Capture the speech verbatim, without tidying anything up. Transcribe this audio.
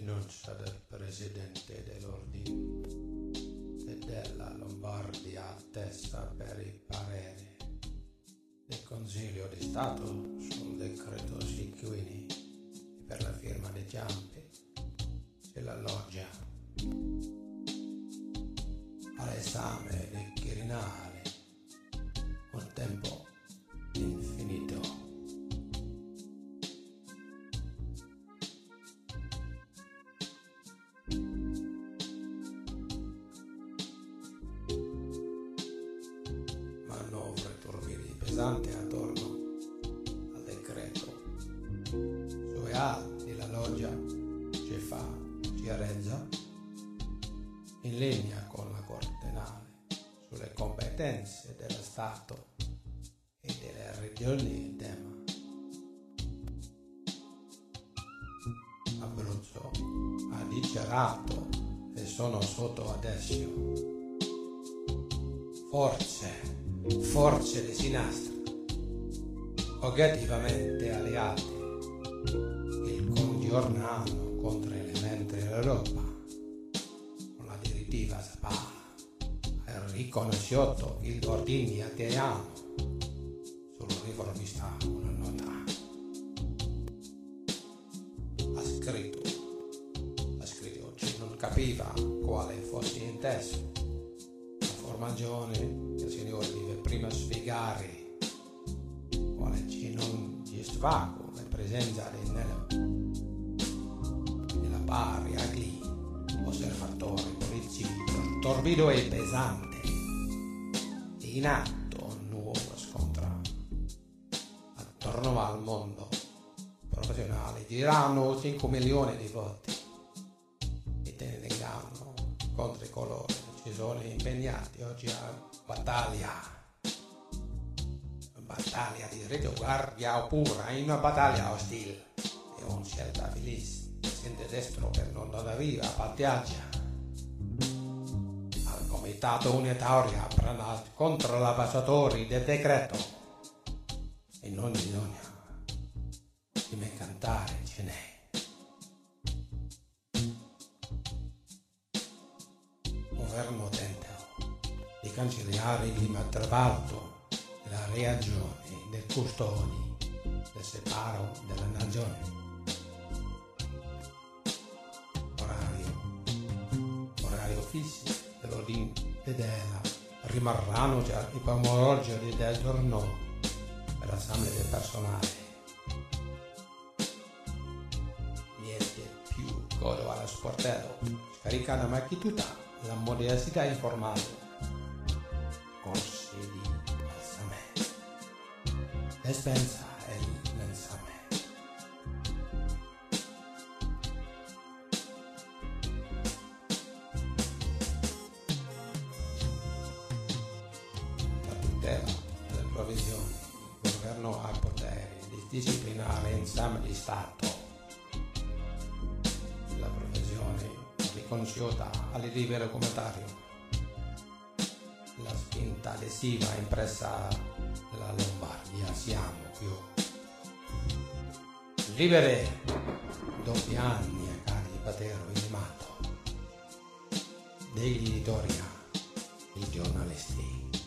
rinuncia del presidente dell'ordine e della Lombardia attesta per i pareri del Consiglio di Stato sul decreto Sicquini e per la firma dei Ciampi e la loggia all'esame del Quirinale un tempo infinito. Manovre turbidi pesanti attorno al decreto. Sui alti la loggia ci fa chiarezza in linea con la Cortenale sulle competenze dello Stato e delle regioni in tema. Abruzzo ha dichiarato e sono sotto adesso forze forze di sinistra oggettivamente alleate il congiornano contro elementi dell'Europa con la direttiva S P A ha riconosciuto il ordine italiano sul riformista una nota ha scritto ha scritto che non capiva quale fosse inteso la formazione il signore deve prima spiegare quale ci non gli svago la presenza nella, nella pari agli osservatori politici torbido e pesante in atto un nuovo scontro attorno al mondo professionale diranno cinque milioni di voti e tengono contro coloro che ci sono impegnati oggi a battaglia una battaglia di retaguardia oppure in una battaglia ostile è una scelta felice presidente destro per non arriva a battaglia al comitato unitario contro l'abbassatori del decreto e non bisogna dimenticare ce n'è governo tenta di cancellare l'intervallo della reazione del custodi del separo della nazione. Orario, orario fisso dell'ordine della rimarranno già i pomeriggio del giorno per l'assemblea del personale. Niente più godo allo sportello, scarica la macchina la modernità informale. Corsi di pensamento l'espensa e il pensamento la tutela delle provvisioni il governo ha il potere di disciplinare insieme di Stato la provvisione riconosciuta a livello comunitario la spinta adesiva impressa nella Lombardia siamo più liberi doppi anni a cari patero intimato degli editori i giornalisti